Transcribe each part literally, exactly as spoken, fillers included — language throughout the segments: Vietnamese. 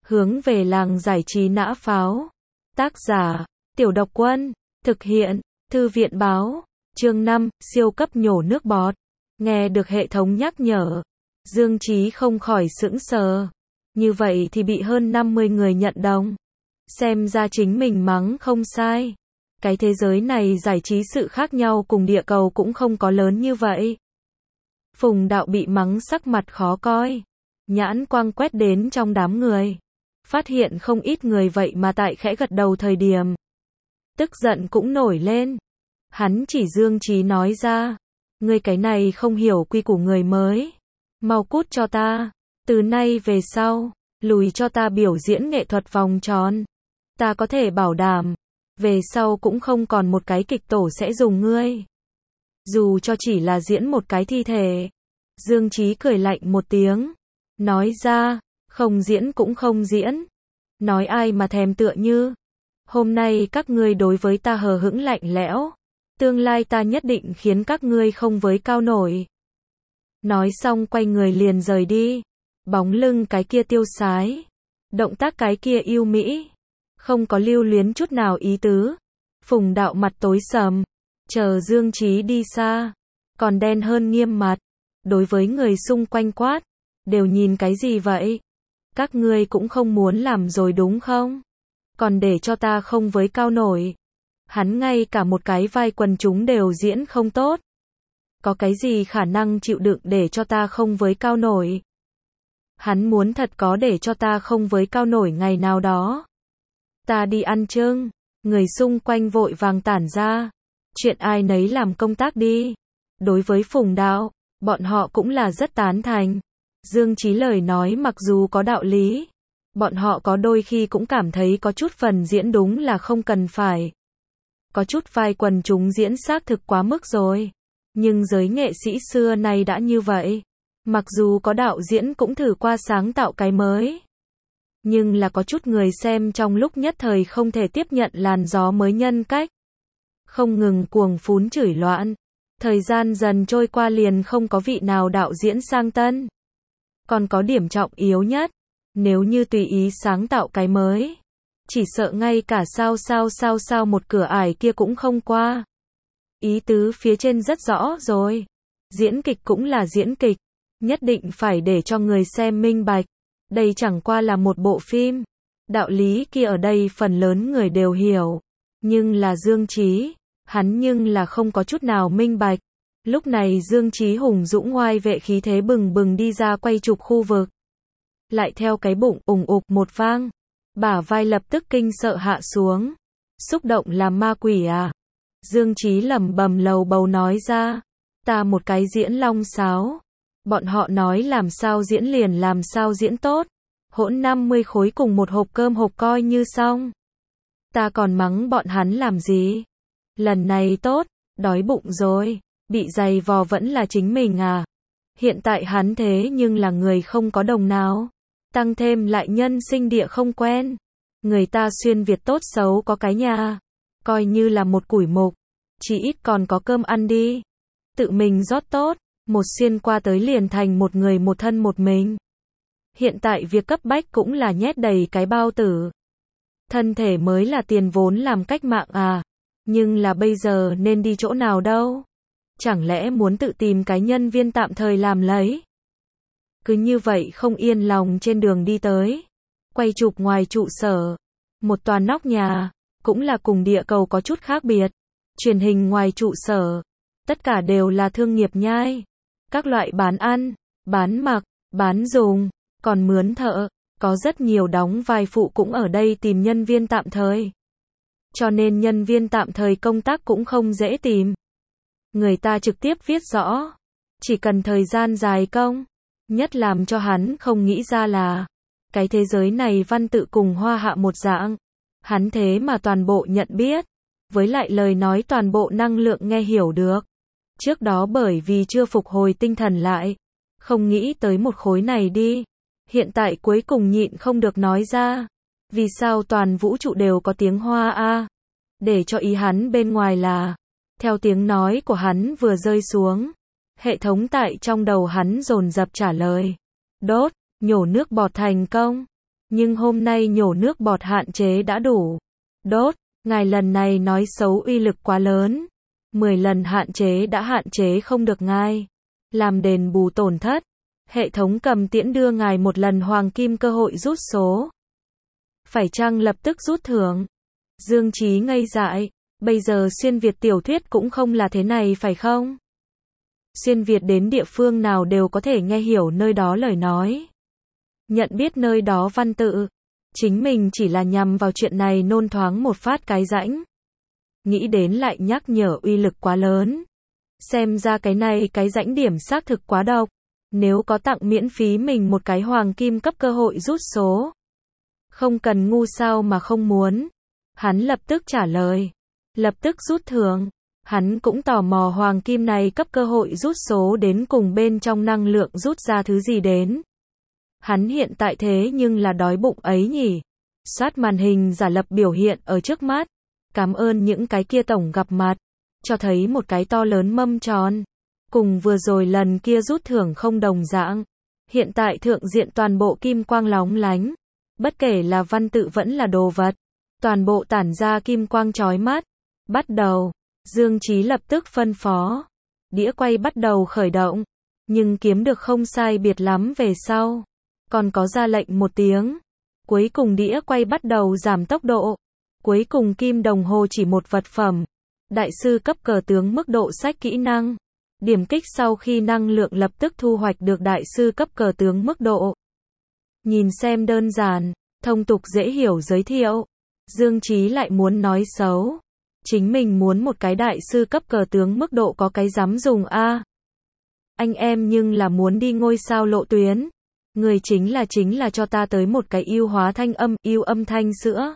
hướng về làng giải trí nã pháo. Tác giả, Tiểu Độc Quân, thực hiện, Thư viện Báo, chương năm, siêu cấp nhổ nước bọt. Nghe được hệ thống nhắc nhở, Dương Chí không khỏi sững sờ. Như vậy thì bị hơn năm mươi người nhận đồng. Xem ra chính mình mắng không sai. Cái thế giới này giải trí sự khác nhau cùng địa cầu cũng không có lớn như vậy. Phùng Đạo bị mắng sắc mặt khó coi. Nhãn quang quét đến trong đám người. Phát hiện không ít người vậy mà tại khẽ gật đầu thời điểm. Tức giận cũng nổi lên. Hắn chỉ Dương Chí nói ra. Ngươi cái này không hiểu quy củ người mới. Mau cút cho ta. Từ nay về sau, lùi cho ta biểu diễn nghệ thuật vòng tròn. Ta có thể bảo đảm. Về sau cũng không còn một cái kịch tổ sẽ dùng ngươi. Dù cho chỉ là diễn một cái thi thể. Dương Chí cười lạnh một tiếng. Nói ra, không diễn cũng không diễn. Nói ai mà thèm tựa như. Hôm nay các ngươi đối với ta hờ hững lạnh lẽo. Tương lai ta nhất định khiến các ngươi không với cao nổi. Nói xong quay người liền rời đi. Bóng lưng cái kia tiêu sái. Động tác cái kia yêu mỹ. Không có lưu luyến chút nào ý tứ. Phùng Đạo mặt tối sầm. Chờ Dương Chí đi xa. Còn đen hơn nghiêm mặt. Đối với người xung quanh quát. Đều nhìn cái gì vậy? Các ngươi cũng không muốn làm rồi đúng không? Còn để cho ta không với cao nổi. Hắn ngay cả một cái vai quần chúng đều diễn không tốt. Có cái gì khả năng chịu đựng để cho ta không với cao nổi? Hắn muốn thật có để cho ta không với cao nổi ngày nào đó. Ta đi ăn trưng. Người xung quanh vội vàng tản ra. Chuyện ai nấy làm công tác đi. Đối với Phùng Đạo, bọn họ cũng là rất tán thành. Dương Chí lời nói mặc dù có đạo lý. Bọn họ có đôi khi cũng cảm thấy có chút phần diễn đúng là không cần phải. Có chút vai quần chúng diễn xác thực quá mức rồi. Nhưng giới nghệ sĩ xưa nay đã như vậy. Mặc dù có đạo diễn cũng thử qua sáng tạo cái mới. Nhưng là có chút người xem trong lúc nhất thời không thể tiếp nhận làn gió mới nhân cách. Không ngừng cuồng phún chửi loạn. Thời gian dần trôi qua liền không có vị nào đạo diễn sang tân. Còn có điểm trọng yếu nhất. Nếu như tùy ý sáng tạo cái mới. Chỉ sợ ngay cả sao sao sao sao một cửa ải kia cũng không qua. Ý tứ phía trên rất rõ rồi. Diễn kịch cũng là diễn kịch. Nhất định phải để cho người xem minh bạch. Đây chẳng qua là một bộ phim. Đạo lý kia ở đây phần lớn người đều hiểu. Nhưng là Dương Chí. Hắn nhưng là không có chút nào minh bạch. Lúc này Dương Chí hùng dũng oai vệ khí thế bừng bừng đi ra quay chụp khu vực. Lại theo cái bụng ùng ục một vang. Bả vai lập tức kinh sợ hạ xuống. Xúc động làm ma quỷ à? Dương Chí lẩm bẩm lầu bầu nói ra. Ta một cái diễn long sáo. Bọn họ nói làm sao diễn liền làm sao diễn tốt. Hỗn năm mươi khối cùng một hộp cơm hộp coi như xong. Ta còn mắng bọn hắn làm gì? Lần này tốt, đói bụng rồi. Bị giày vò vẫn là chính mình à? Hiện tại hắn thế nhưng là người không có đồng nào. Tăng thêm lại nhân sinh địa không quen. Người ta xuyên Việt tốt xấu có cái nhà. Coi như là một củi mục. Chỉ ít còn có cơm ăn đi. Tự mình rót tốt. Một xuyên qua tới liền thành một người một thân một mình. Hiện tại việc cấp bách cũng là nhét đầy cái bao tử. Thân thể mới là tiền vốn làm cách mạng à. Nhưng là bây giờ nên đi chỗ nào đâu? Chẳng lẽ muốn tự tìm cái nhân viên tạm thời làm lấy? Cứ như vậy không yên lòng trên đường đi tới. Quay chụp ngoài trụ sở. Một tòa nóc nhà. Cũng là cùng địa cầu có chút khác biệt. Truyền hình ngoài trụ sở. Tất cả đều là thương nghiệp nhai. Các loại bán ăn, bán mặc, bán dùng. Còn mướn thợ. Có rất nhiều đóng vai phụ cũng ở đây tìm nhân viên tạm thời. Cho nên nhân viên tạm thời công tác cũng không dễ tìm. Người ta trực tiếp viết rõ. Chỉ cần thời gian dài công. Nhất làm cho hắn không nghĩ ra là. Cái thế giới này văn tự cùng hoa hạ một dạng. Hắn thế mà toàn bộ nhận biết. Với lại lời nói toàn bộ năng lượng nghe hiểu được. Trước đó bởi vì chưa phục hồi tinh thần lại. Không nghĩ tới một khối này đi. Hiện tại cuối cùng nhịn không được nói ra. Vì sao toàn vũ trụ đều có tiếng Hoa a? Để cho ý hắn bên ngoài là. Theo tiếng nói của hắn vừa rơi xuống. Hệ thống tại trong đầu hắn dồn dập trả lời. Đốt, nhổ nước bọt thành công. Nhưng hôm nay nhổ nước bọt hạn chế đã đủ. Đốt, ngài lần này nói xấu uy lực quá lớn. mười lần hạn chế đã hạn chế không được ngài. Làm đền bù tổn thất. Hệ thống cầm tiễn đưa ngài một lần hoàng kim cơ hội rút số. Phải chăng lập tức rút thưởng? Dương Chí ngây dại. Bây giờ xuyên Việt tiểu thuyết cũng không là thế này phải không? Xuyên Việt đến địa phương nào đều có thể nghe hiểu nơi đó lời nói. Nhận biết nơi đó văn tự. Chính mình chỉ là nhằm vào chuyện này nôn thoáng một phát cái rãnh. Nghĩ đến lại nhắc nhở uy lực quá lớn. Xem ra cái này cái rãnh điểm xác thực quá độc. Nếu có tặng miễn phí mình một cái hoàng kim cấp cơ hội rút số. Không cần ngu sao mà không muốn. Hắn lập tức trả lời. Lập tức rút thưởng. Hắn cũng tò mò hoàng kim này cấp cơ hội rút số đến cùng bên trong năng lượng rút ra thứ gì đến. Hắn hiện tại thế nhưng là đói bụng ấy nhỉ. Soát màn hình giả lập biểu hiện ở trước mắt. Cảm ơn những cái kia tổng gặp mặt. Cho thấy một cái to lớn mâm tròn. Cùng vừa rồi lần kia rút thưởng không đồng dạng. Hiện tại thượng diện toàn bộ kim quang lóng lánh. Bất kể là văn tự vẫn là đồ vật. Toàn bộ tản ra kim quang chói mắt. Bắt đầu. Dương Chí lập tức phân phó. Đĩa quay bắt đầu khởi động. Nhưng kiếm được không sai biệt lắm về sau. Còn có ra lệnh một tiếng. Cuối cùng đĩa quay bắt đầu giảm tốc độ. Cuối cùng kim đồng hồ chỉ một vật phẩm. Đại sư cấp cờ tướng mức độ sách kỹ năng. Điểm kích sau khi năng lượng lập tức thu hoạch được đại sư cấp cờ tướng mức độ. Nhìn xem đơn giản, thông tục dễ hiểu giới thiệu. Dương Chí lại muốn nói xấu. Chính mình muốn một cái đại sư cấp cờ tướng mức độ có cái dám dùng a. Anh em nhưng là muốn đi ngôi sao lộ tuyến. Người chính là chính là cho ta tới một cái yêu hóa thanh âm, yêu âm thanh sữa.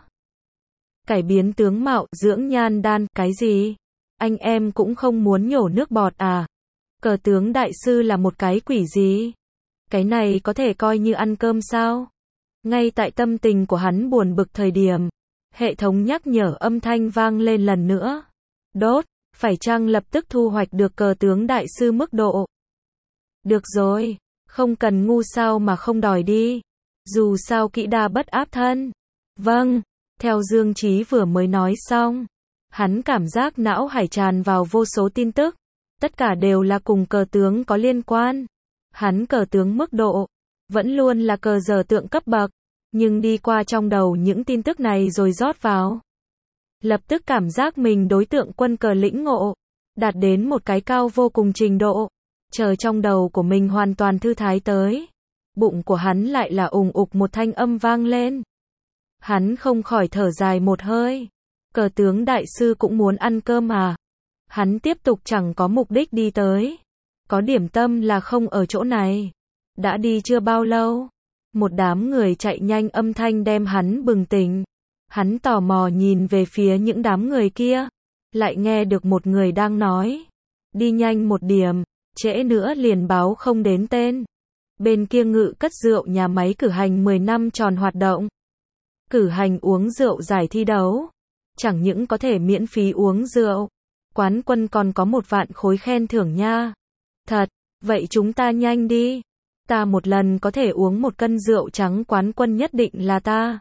Cải biến tướng mạo, dưỡng nhan đan, cái gì? Anh em cũng không muốn nhổ nước bọt à? Cờ tướng đại sư là một cái quỷ gì? Cái này có thể coi như ăn cơm sao? Ngay tại tâm tình của hắn buồn bực thời điểm, hệ thống nhắc nhở âm thanh vang lên lần nữa. Đốt, phải chăng lập tức thu hoạch được cờ tướng đại sư mức độ? Được rồi, không cần ngu sao mà không đòi đi. Dù sao kỹ đa bất áp thân. Vâng, theo Dương Chí vừa mới nói xong, hắn cảm giác não hải tràn vào vô số tin tức. Tất cả đều là cùng cờ tướng có liên quan. Hắn cờ tướng mức độ, vẫn luôn là cờ giờ tượng cấp bậc. Nhưng đi qua trong đầu những tin tức này rồi rót vào. Lập tức cảm giác mình đối tượng quân cờ lĩnh ngộ. Đạt đến một cái cao vô cùng trình độ. Chờ trong đầu của mình hoàn toàn thư thái tới. Bụng của hắn lại là ùng ục một thanh âm vang lên. Hắn không khỏi thở dài một hơi. Cờ tướng đại sư cũng muốn ăn cơm à. Hắn tiếp tục chẳng có mục đích đi tới. Có điểm tâm là không ở chỗ này. Đã đi chưa bao lâu. Một đám người chạy nhanh âm thanh đem hắn bừng tỉnh. Hắn tò mò nhìn về phía những đám người kia. Lại nghe được một người đang nói. Đi nhanh một điểm. Trễ nữa liền báo không đến tên. Bên kia ngự cất rượu nhà máy cử hành mười năm tròn hoạt động. Cử hành uống rượu giải thi đấu. Chẳng những có thể miễn phí uống rượu. Quán quân còn có một vạn khối khen thưởng nha. Thật, vậy chúng ta nhanh đi. Ta một lần có thể uống một cân rượu trắng quán quân nhất định là ta.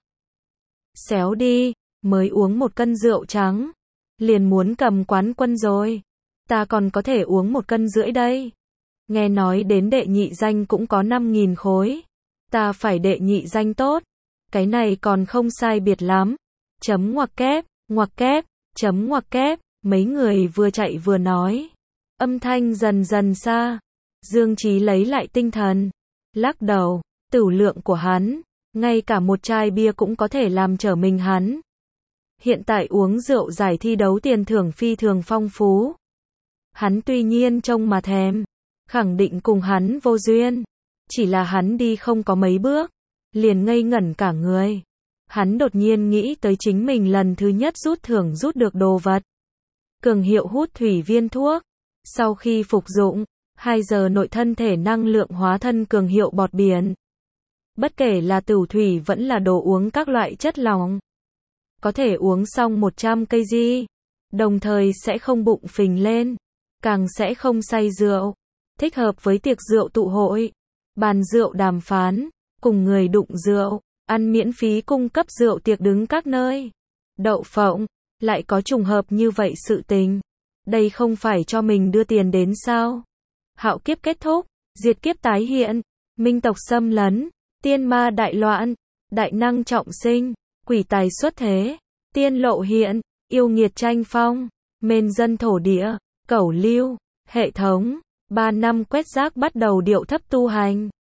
Xéo đi, mới uống một cân rượu trắng. Liền muốn cầm quán quân rồi. Ta còn có thể uống một cân rưỡi đây. Nghe nói đến đệ nhị danh cũng có năm nghìn khối. Ta phải đệ nhị danh tốt. Cái này còn không sai biệt lắm. Chấm ngoặc kép, ngoặc kép, chấm ngoặc kép. Mấy người vừa chạy vừa nói. Âm thanh dần dần xa. Dương Chí lấy lại tinh thần. Lắc đầu, tửu lượng của hắn. Ngay cả một chai bia cũng có thể làm trở mình hắn. Hiện tại uống rượu giải thi đấu tiền thưởng phi thường phong phú. Hắn tuy nhiên trông mà thèm. Khẳng định cùng hắn vô duyên. Chỉ là hắn đi không có mấy bước. Liền ngây ngẩn cả người. Hắn đột nhiên nghĩ tới chính mình lần thứ nhất rút thưởng rút được đồ vật. Cường hiệu hút thủy viên thuốc. Sau khi phục dụng, hai giờ nội thân thể năng lượng hóa thân cường hiệu bọt biển. Bất kể là tửu thủy vẫn là đồ uống các loại chất lỏng. Có thể uống xong một trăm cây di. Đồng thời sẽ không bụng phình lên. Càng sẽ không say rượu. Thích hợp với tiệc rượu tụ hội. Bàn rượu đàm phán. Cùng người đụng rượu. ăn miễn phí cung cấp rượu tiệc đứng các nơi. Đậu phộng, lại có trùng hợp như vậy sự tình. Đây không phải cho mình đưa tiền đến sao? Hạo kiếp kết thúc, diệt kiếp tái hiện, minh tộc xâm lấn, tiên ma đại loạn, đại năng trọng sinh, quỷ tài xuất thế, tiên lộ hiện, yêu nghiệt tranh phong, mên dân thổ địa, cẩu lưu, hệ thống, ba năm quét rác bắt đầu điệu thấp tu hành.